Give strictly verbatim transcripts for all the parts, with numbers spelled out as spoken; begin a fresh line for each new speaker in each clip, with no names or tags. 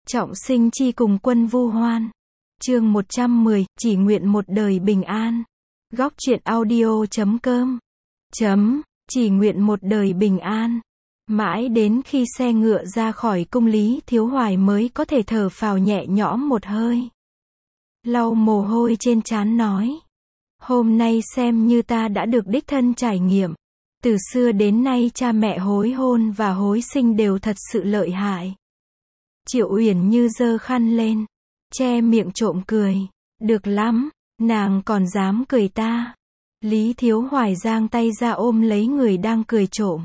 Trọng sinh chi cùng quân vu hoan. Chương một trăm mười, chỉ nguyện một đời bình an. Góc truyện audio chấm com. Chấm, chỉ nguyện một đời bình an. Mãi đến khi xe ngựa ra khỏi cung, Lý Thiếu Hoài mới có thể thở phào nhẹ nhõm một hơi. Lau mồ hôi trên trán nói. Hôm nay xem như ta đã được đích thân trải nghiệm. Từ xưa đến nay cha mẹ hối hôn và hối sinh đều thật sự lợi hại. Triệu Uyển Như giơ khăn lên, che miệng trộm cười. Được lắm, nàng còn dám cười ta. Lý Thiếu Hoài giang tay ra ôm lấy người đang cười trộm.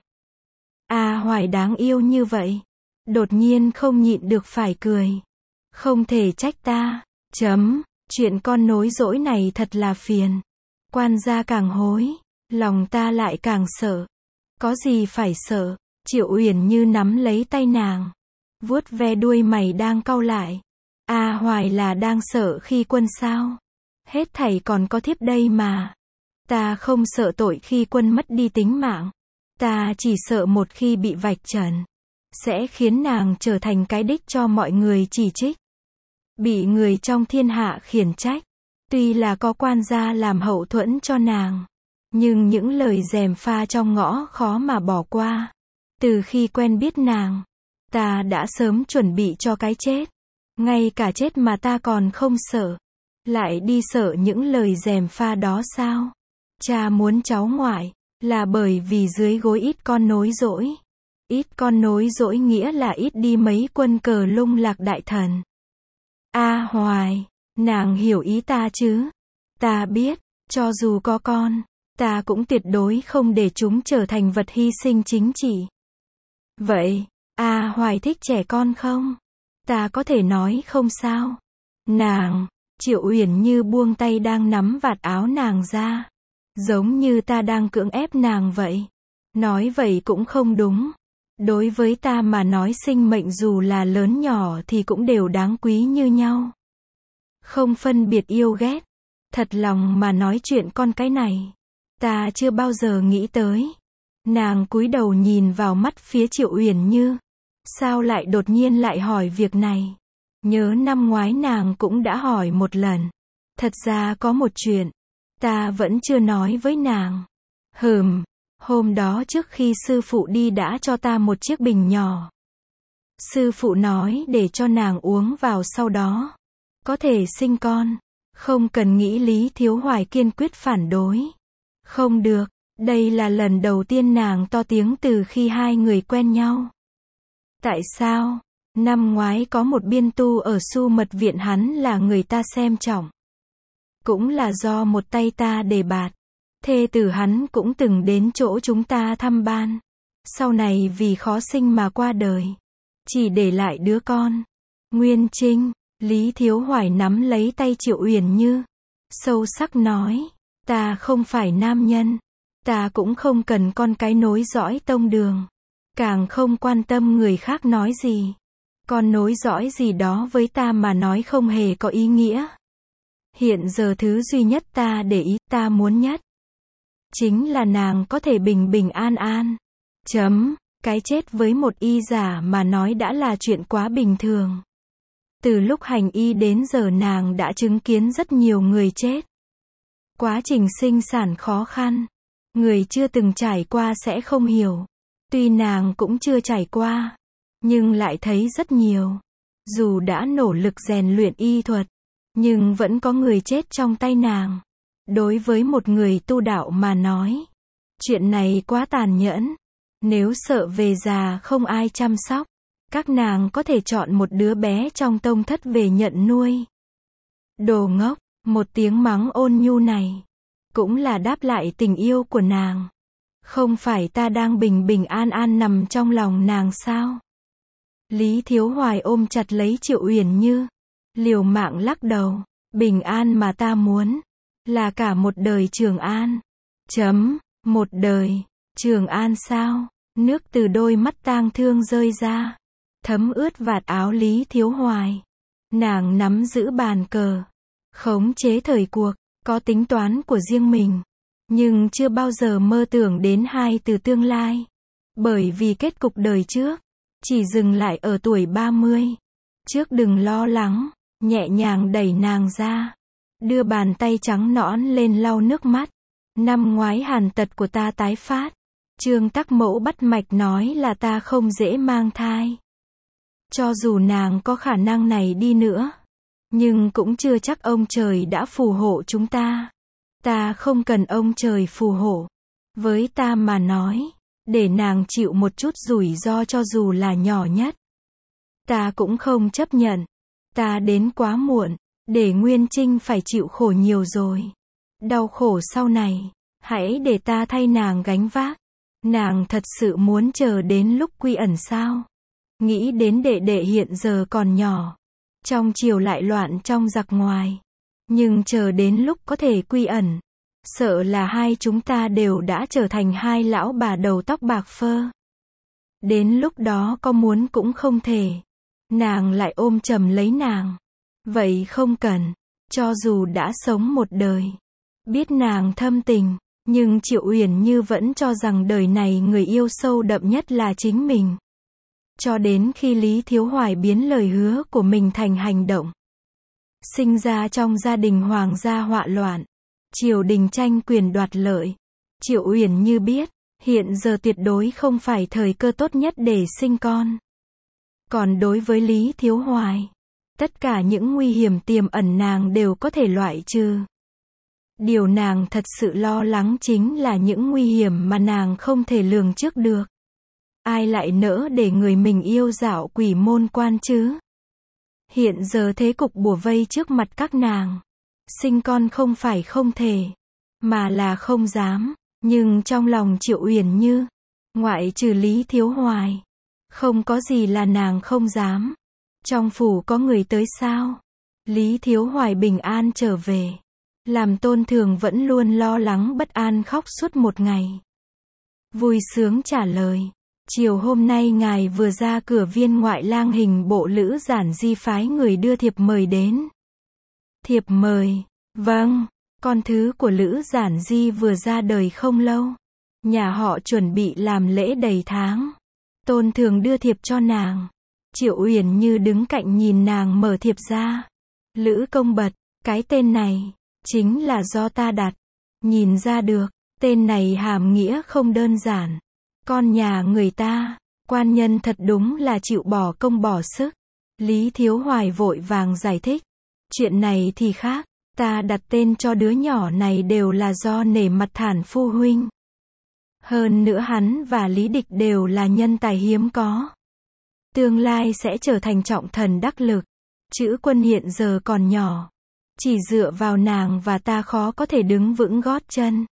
À, Hoài đáng yêu như vậy. Đột nhiên không nhịn được phải cười. Không thể trách ta. Chấm, chuyện con nối dỗi này thật là phiền. Quan gia càng hối, lòng ta lại càng sợ. Có gì phải sợ? Triệu Uyển Như nắm lấy tay nàng, vuốt ve đuôi mày đang cau lại. À, Hoài là đang sợ khi quân sao? Hết thảy còn có thiếp đây mà. Ta không sợ tội khi quân mất đi tính mạng. Ta chỉ sợ một khi bị vạch trần, sẽ khiến nàng trở thành cái đích cho mọi người chỉ trích. Bị người trong thiên hạ khiển trách. Tuy là có quan gia làm hậu thuẫn cho nàng, nhưng những lời gièm pha trong ngõ khó mà bỏ qua. Từ khi quen biết nàng, ta đã sớm chuẩn bị cho cái chết. Ngay cả chết mà ta còn không sợ, lại đi sợ những lời gièm pha đó sao? Cha muốn cháu ngoại, là bởi vì dưới gối ít con nối dỗi. Ít con nối dỗi nghĩa là ít đi mấy quân cờ lung lạc đại thần. A Hoài, nàng hiểu ý ta chứ? Ta biết, cho dù có con, ta cũng tuyệt đối không để chúng trở thành vật hy sinh chính trị. Vậy, A Hoài thích trẻ con không? Ta có thể nói không sao? Nàng, Triệu Uyển Như buông tay đang nắm vạt áo nàng ra. Giống như ta đang cưỡng ép nàng vậy. Nói vậy cũng không đúng. Đối với ta mà nói sinh mệnh dù là lớn nhỏ thì cũng đều đáng quý như nhau. Không phân biệt yêu ghét. Thật lòng mà nói chuyện con cái này, ta chưa bao giờ nghĩ tới. Nàng cúi đầu nhìn vào mắt phía Triệu Uyển Như. Sao lại đột nhiên lại hỏi việc này? Nhớ năm ngoái nàng cũng đã hỏi một lần. Thật ra có một chuyện, ta vẫn chưa nói với nàng. Hừm, hôm đó trước khi sư phụ đi đã cho ta một chiếc bình nhỏ. Sư phụ nói để cho nàng uống vào sau đó có thể sinh con. Không cần nghĩ. Lý Thiếu Hoài kiên quyết phản đối. Không được, đây là lần đầu tiên nàng to tiếng từ khi hai người quen nhau. Tại sao? Năm ngoái có một biên tu ở Su Mật Viện hắn là người ta xem trọng. Cũng là do một tay ta đề bạt. Thê tử hắn cũng từng đến chỗ chúng ta thăm ban. Sau này vì khó sinh mà qua đời. Chỉ để lại đứa con. Nguyên Trinh. Lý Thiếu Hoài nắm lấy tay Triệu Uyển Như, sâu sắc nói. Ta không phải nam nhân. Ta cũng không cần con cái nối dõi tông đường. Càng không quan tâm người khác nói gì. Con nối dõi gì đó với ta mà nói không hề có ý nghĩa. Hiện giờ thứ duy nhất ta để ý, ta muốn nhất, chính là nàng có thể bình bình an an. Chấm, cái chết với một y giả mà nói đã là chuyện quá bình thường. Từ lúc hành y đến giờ nàng đã chứng kiến rất nhiều người chết. Quá trình sinh sản khó khăn. Người chưa từng trải qua sẽ không hiểu. Tuy nàng cũng chưa trải qua, nhưng lại thấy rất nhiều. Dù đã nỗ lực rèn luyện y thuật, nhưng vẫn có người chết trong tay nàng. Đối với một người tu đạo mà nói, chuyện này quá tàn nhẫn. Nếu sợ về già không ai chăm sóc, các nàng có thể chọn một đứa bé trong tông thất về nhận nuôi. Đồ ngốc, một tiếng mắng ôn nhu này, cũng là đáp lại tình yêu của nàng. Không phải ta đang bình bình an an nằm trong lòng nàng sao? Lý Thiếu Hoài ôm chặt lấy Triệu Uyển Như, liều mạng lắc đầu. Bình an mà ta muốn, là cả một đời Trường An. Chấm, một đời, Trường An sao? Nước từ đôi mắt tang thương rơi ra, thấm ướt vạt áo Lý Thiếu Hoài. Nàng nắm giữ bàn cờ, khống chế thời cuộc, có tính toán của riêng mình. Nhưng chưa bao giờ mơ tưởng đến hai từ tương lai. Bởi vì kết cục đời trước chỉ dừng lại ở tuổi ba mươi. Trước đừng lo lắng, nhẹ nhàng đẩy nàng ra. Đưa bàn tay trắng nõn lên lau nước mắt. Năm ngoái hàn tật của ta tái phát. Trương Tắc Mẫu bắt mạch nói là ta không dễ mang thai. Cho dù nàng có khả năng này đi nữa, nhưng cũng chưa chắc ông trời đã phù hộ chúng ta. Ta không cần ông trời phù hộ. Với ta mà nói, để nàng chịu một chút rủi ro cho dù là nhỏ nhất. Ta cũng không chấp nhận. Ta đến quá muộn, để Nguyên Trinh phải chịu khổ nhiều rồi. Đau khổ sau này, hãy để ta thay nàng gánh vác. Nàng thật sự muốn chờ đến lúc quy ẩn sao? Nghĩ đến đệ đệ hiện giờ còn nhỏ, trong chiều lại loạn trong giặc ngoài. Nhưng chờ đến lúc có thể quy ẩn, sợ là hai chúng ta đều đã trở thành hai lão bà đầu tóc bạc phơ. Đến lúc đó có muốn cũng không thể. Nàng lại ôm chầm lấy nàng. Vậy không cần, cho dù đã sống một đời, biết nàng thâm tình, nhưng Triệu Uyển Như vẫn cho rằng đời này người yêu sâu đậm nhất là chính mình. Cho đến khi Lý Thiếu Hoài biến lời hứa của mình thành hành động. Sinh ra trong gia đình hoàng gia họa loạn, triều đình tranh quyền đoạt lợi. Triệu Uyển Như biết, hiện giờ tuyệt đối không phải thời cơ tốt nhất để sinh con. Còn đối với Lý Thiếu Hoài, tất cả những nguy hiểm tiềm ẩn nàng đều có thể loại trừ. Điều nàng thật sự lo lắng chính là những nguy hiểm mà nàng không thể lường trước được. Ai lại nỡ để người mình yêu dạo quỷ môn quan chứ? Hiện giờ thế cục bủa vây trước mặt các nàng. Sinh con không phải không thể, mà là không dám. Nhưng trong lòng Triệu Uyển Như, ngoại trừ Lý Thiếu Hoài, không có gì là nàng không dám. Trong phủ có người tới sao? Lý Thiếu Hoài bình an trở về, làm Tôn Thường vẫn luôn lo lắng bất an khóc suốt một ngày. Vui sướng trả lời, chiều hôm nay ngài vừa ra cửa viên ngoại lang hình bộ Lữ Giản Di phái người đưa thiệp mời đến. Thiệp mời, vâng, con thứ của Lữ Giản Di vừa ra đời không lâu. Nhà họ chuẩn bị làm lễ đầy tháng. Tôn Thường đưa thiệp cho nàng. Triệu Uyển Như đứng cạnh nhìn nàng mở thiệp ra. Lữ công bật, cái tên này, chính là do ta đặt. Nhìn ra được, tên này hàm nghĩa không đơn giản. Con nhà người ta, quan nhân thật đúng là chịu bỏ công bỏ sức. Lý Thiếu Hoài vội vàng giải thích. Chuyện này thì khác, ta đặt tên cho đứa nhỏ này đều là do nể mặt Thản phu huynh. Hơn nữa hắn và Lý Địch đều là nhân tài hiếm có. Tương lai sẽ trở thành trọng thần đắc lực. Chữ Quân hiện giờ còn nhỏ. Chỉ dựa vào nàng và ta khó có thể đứng vững gót chân.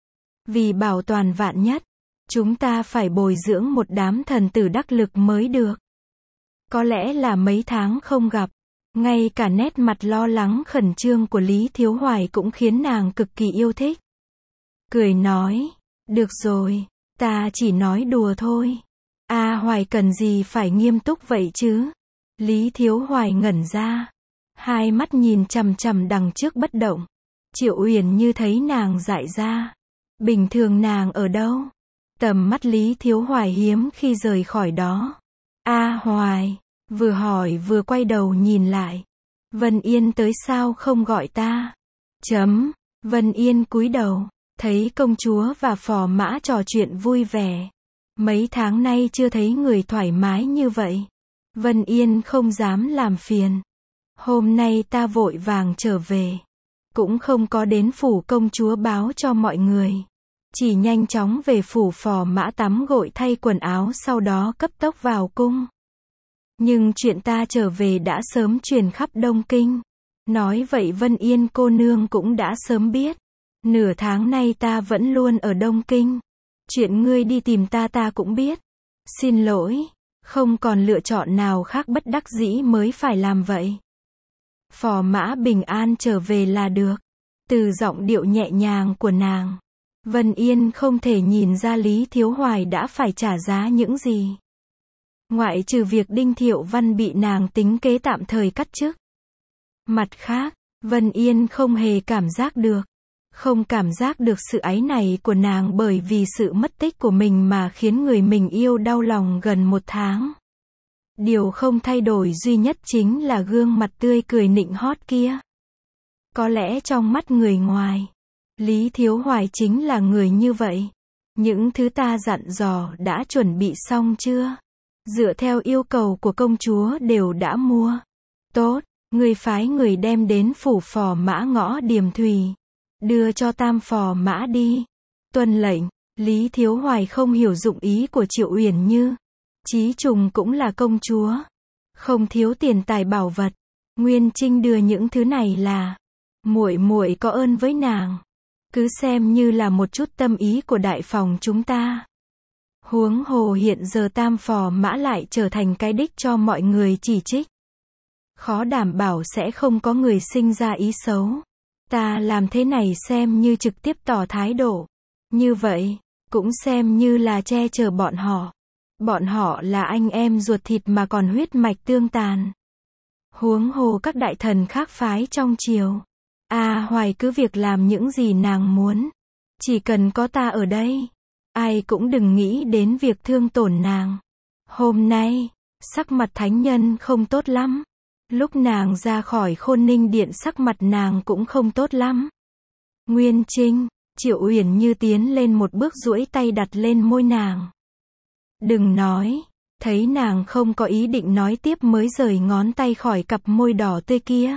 Vì bảo toàn vạn nhất, chúng ta phải bồi dưỡng một đám thần tử đắc lực mới được. Có lẽ là mấy tháng không gặp, ngay cả nét mặt lo lắng khẩn trương của Lý Thiếu Hoài cũng khiến nàng cực kỳ yêu thích. Cười nói, được rồi, ta chỉ nói đùa thôi. A Hoài cần gì phải nghiêm túc vậy chứ? Lý Thiếu Hoài ngẩn ra, hai mắt nhìn chằm chằm đằng trước bất động. Triệu Uyển Như thấy nàng dại ra. Bình thường nàng ở đâu? Tầm mắt Lý Thiếu Hoài hiếm khi rời khỏi đó. A Hoài, vừa hỏi vừa quay đầu nhìn lại. Vân Yên tới sao không gọi ta? Chấm, Vân Yên cúi đầu, thấy công chúa và phò mã trò chuyện vui vẻ. Mấy tháng nay chưa thấy người thoải mái như vậy. Vân Yên không dám làm phiền. Hôm nay ta vội vàng trở về, cũng không có đến phủ công chúa báo cho mọi người. Chỉ nhanh chóng về phủ phò mã tắm gội thay quần áo sau đó cấp tốc vào cung. Nhưng chuyện ta trở về đã sớm truyền khắp Đông Kinh. Nói vậy Vân Yên cô nương cũng đã sớm biết. Nửa tháng nay ta vẫn luôn ở Đông Kinh. Chuyện ngươi đi tìm ta ta cũng biết. Xin lỗi, không còn lựa chọn nào khác bất đắc dĩ mới phải làm vậy. Phò mã bình an trở về là được. Từ giọng điệu nhẹ nhàng của nàng, Vân Yên không thể nhìn ra Lý Thiếu Hoài đã phải trả giá những gì. Ngoại trừ việc Đinh Thiệu Văn bị nàng tính kế tạm thời cắt chức. Mặt khác, Vân Yên không hề cảm giác được. Không cảm giác được sự áy náy của nàng bởi vì sự mất tích của mình mà khiến người mình yêu đau lòng gần một tháng. Điều không thay đổi duy nhất chính là gương mặt tươi cười nịnh hót kia. Có lẽ trong mắt người ngoài, Lý Thiếu Hoài chính là người như vậy. Những thứ ta dặn dò đã chuẩn bị xong chưa? Dựa theo yêu cầu của công chúa đều đã mua. Tốt, người phái người đem đến phủ phò mã ngõ Điềm Thùy. Đưa cho tam phò mã đi. Tuân lệnh. Lý Thiếu Hoài không hiểu dụng ý của Triệu Uyển Như. Chí Trùng cũng là công chúa, không thiếu tiền tài bảo vật. Nguyên Trinh đưa những thứ này là muội muội có ơn với nàng, cứ xem như là một chút tâm ý của đại phòng chúng ta. Huống hồ hiện giờ tam phò mã lại trở thành cái đích cho mọi người chỉ trích. Khó đảm bảo sẽ không có người sinh ra ý xấu. Ta làm thế này xem như trực tiếp tỏ thái độ. Như vậy, cũng xem như là che chở bọn họ. Bọn họ là anh em ruột thịt mà còn huyết mạch tương tàn. Huống hồ các đại thần khác phái trong triều. A Hoài cứ việc làm những gì nàng muốn. Chỉ cần có ta ở đây, ai cũng đừng nghĩ đến việc thương tổn nàng. Hôm nay, sắc mặt thánh nhân không tốt lắm. Lúc nàng ra khỏi Khôn Ninh Điện sắc mặt nàng cũng không tốt lắm. Nguyên Trinh, Triệu Uyển Như tiến lên một bước duỗi tay đặt lên môi nàng. Đừng nói, thấy nàng không có ý định nói tiếp mới rời ngón tay khỏi cặp môi đỏ tươi kia.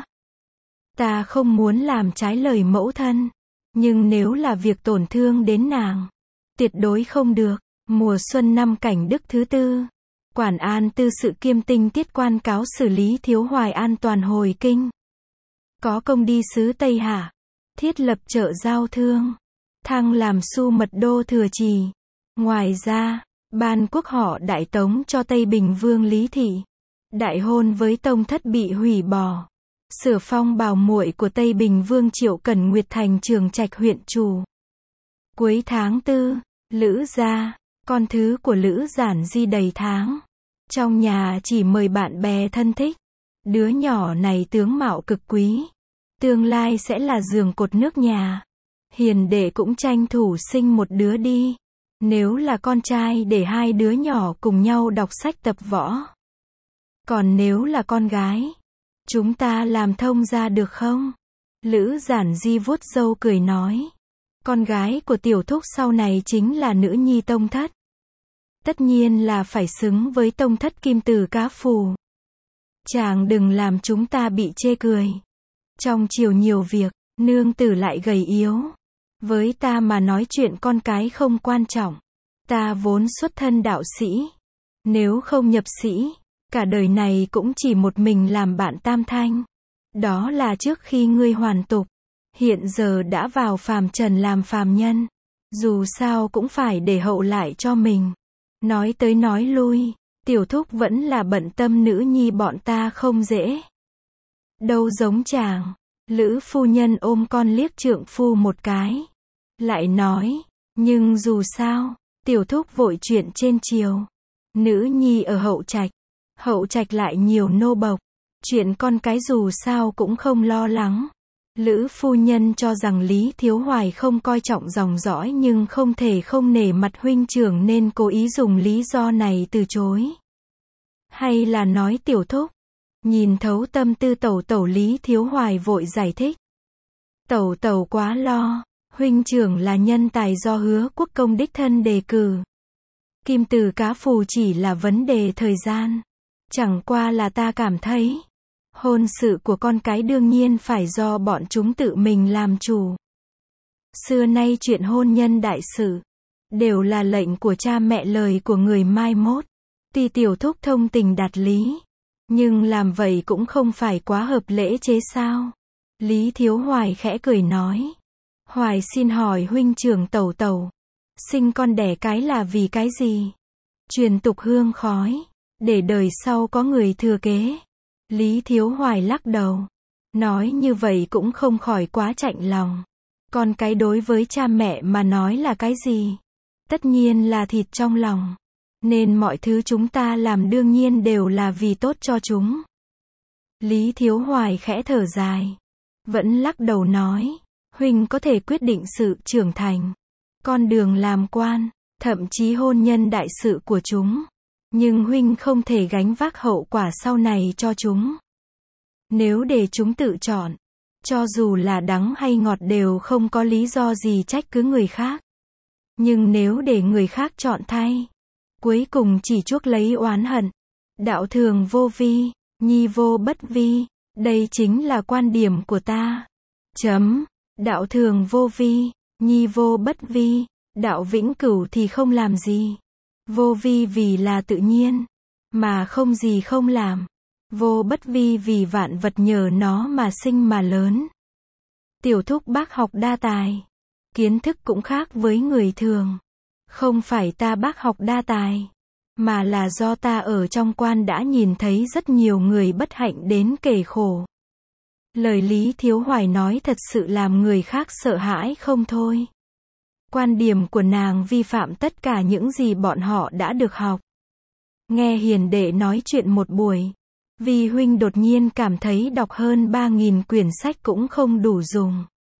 Ta không muốn làm trái lời mẫu thân, nhưng nếu là việc tổn thương đến nàng, tuyệt đối không được. Mùa xuân năm Cảnh Đức thứ tư, Quản An tư sự kiêm tinh tiết quan cáo xử Lý Thiếu Hoài an toàn hồi kinh. Có công đi xứ Tây Hạ, thiết lập chợ giao thương, thăng làm su mật đô thừa trì. Ngoài ra, ban quốc họ Đại Tống cho Tây Bình Vương Lý Thị. Đại hôn với tông thất bị hủy bỏ. Sửa phong bào muội của Tây Bình Vương Triệu Cẩn Nguyệt thành Trường Trạch huyện chủ. Cuối tháng tư, Lữ gia, con thứ của Lữ Giản Di đầy tháng. Trong nhà chỉ mời bạn bè thân thích. Đứa nhỏ này tướng mạo cực quý. Tương lai sẽ là giường cột nước nhà. Hiền đệ cũng tranh thủ sinh một đứa đi. Nếu là con trai để hai đứa nhỏ cùng nhau đọc sách tập võ. Còn nếu là con gái, chúng ta làm thông gia được không? Lữ Giản Di vuốt râu cười nói. Con gái của tiểu thúc sau này chính là nữ nhi tông thất. Tất nhiên là phải xứng với tông thất Kim Tử Cá Phù. Chàng đừng làm chúng ta bị chê cười. Trong triều nhiều việc, nương tử lại gầy yếu. Với ta mà nói chuyện con cái không quan trọng. Ta vốn xuất thân đạo sĩ. Nếu không nhập sĩ, cả đời này cũng chỉ một mình làm bạn tam thanh. Đó là trước khi ngươi hoàn tục. Hiện giờ đã vào phàm trần làm phàm nhân. Dù sao cũng phải để hậu lại cho mình. Nói tới nói lui, tiểu thúc vẫn là bận tâm nữ nhi bọn ta không dễ. Đâu giống chàng. Lữ phu nhân ôm con liếc trượng phu một cái. Lại nói, nhưng dù sao, tiểu thúc vội chuyện trên triều. Nữ nhi ở hậu trạch. Hậu trạch lại nhiều nô bộc. Chuyện con cái dù sao cũng không lo lắng. Lữ phu nhân cho rằng Lý Thiếu Hoài không coi trọng dòng dõi nhưng không thể không nể mặt huynh trưởng nên cố ý dùng lý do này từ chối. Hay là nói tiểu thúc. Nhìn thấu tâm tư tẩu tẩu Lý Thiếu Hoài vội giải thích. Tẩu tẩu quá lo. Huynh trưởng là nhân tài do Hứa Quốc công đích thân đề cử. Kim Tử Cá Phù chỉ là vấn đề thời gian. Chẳng qua là ta cảm thấy. Hôn sự của con cái đương nhiên phải do bọn chúng tự mình làm chủ. Xưa nay chuyện hôn nhân đại sự. Đều là lệnh của cha mẹ lời của người mai mốt. Tuy tiểu thúc thông tình đạt lý. Nhưng làm vậy cũng không phải quá hợp lễ chế sao. Lý Thiếu Hoài khẽ cười nói. Hoài xin hỏi huynh trưởng tẩu tẩu. Sinh con đẻ cái là vì cái gì? Truyền tục hương khói. Để đời sau có người thừa kế. Lý Thiếu Hoài lắc đầu. Nói như vậy cũng không khỏi quá chạnh lòng. Con cái đối với cha mẹ mà nói là cái gì? Tất nhiên là thịt trong lòng. Nên mọi thứ chúng ta làm đương nhiên đều là vì tốt cho chúng. Lý Thiếu Hoài khẽ thở dài. Vẫn lắc đầu nói. Huynh có thể quyết định sự trưởng thành. Con đường làm quan. Thậm chí hôn nhân đại sự của chúng. Nhưng huynh không thể gánh vác hậu quả sau này cho chúng. Nếu để chúng tự chọn, cho dù là đắng hay ngọt đều không có lý do gì trách cứ người khác. Nhưng nếu để người khác chọn thay, cuối cùng chỉ chuốc lấy oán hận. Đạo thường vô vi, nhi vô bất vi, đây chính là quan điểm của ta. Chấm. Đạo thường vô vi, nhi vô bất vi, đạo vĩnh cửu thì không làm gì. Vô vi vì là tự nhiên, mà không gì không làm. Vô bất vi vì vạn vật nhờ nó mà sinh mà lớn. Tiểu thúc bác học đa tài, kiến thức cũng khác với người thường. Không phải ta bác học đa tài, mà là do ta ở trong quan đã nhìn thấy rất nhiều người bất hạnh đến kể khổ. Lời Lý Thiếu Hoài nói thật sự làm người khác sợ hãi không thôi. Quan điểm của nàng vi phạm tất cả những gì bọn họ đã được học. Nghe hiền đệ nói chuyện một buổi, Vi huynh đột nhiên cảm thấy đọc hơn ba nghìn quyển sách cũng không đủ dùng.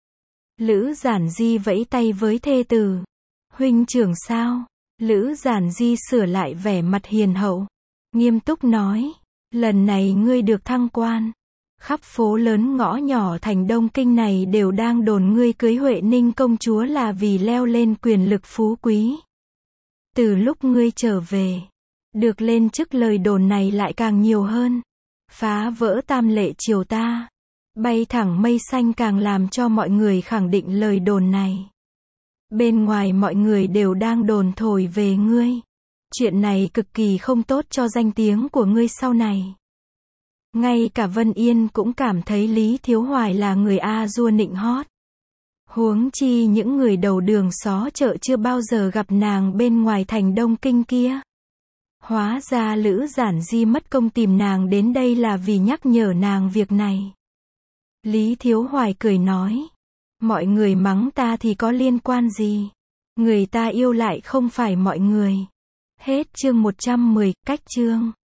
Lữ Giản Di vẫy tay với thê tử. Huynh trưởng sao? Lữ Giản Di sửa lại vẻ mặt hiền hậu, nghiêm túc nói, lần này ngươi được thăng quan. Khắp phố lớn ngõ nhỏ thành Đông Kinh này đều đang đồn ngươi cưới Huệ Ninh công chúa là vì leo lên quyền lực phú quý. Từ lúc ngươi trở về, được lên chức lời đồn này lại càng nhiều hơn. Phá vỡ tam lệ triều ta, bay thẳng mây xanh càng làm cho mọi người khẳng định lời đồn này. Bên ngoài mọi người đều đang đồn thổi về ngươi. Chuyện này cực kỳ không tốt cho danh tiếng của ngươi sau này. Ngay cả Vân Yên cũng cảm thấy Lý Thiếu Hoài là người a dua nịnh hót. Huống chi những người đầu đường xó chợ chưa bao giờ gặp nàng bên ngoài thành Đông Kinh kia. Hóa ra Lữ Giản Di mất công tìm nàng đến đây là vì nhắc nhở nàng việc này. Lý Thiếu Hoài cười nói, mọi người mắng ta thì có liên quan gì? Người ta yêu lại không phải mọi người. Hết chương một trăm mười, cách chương.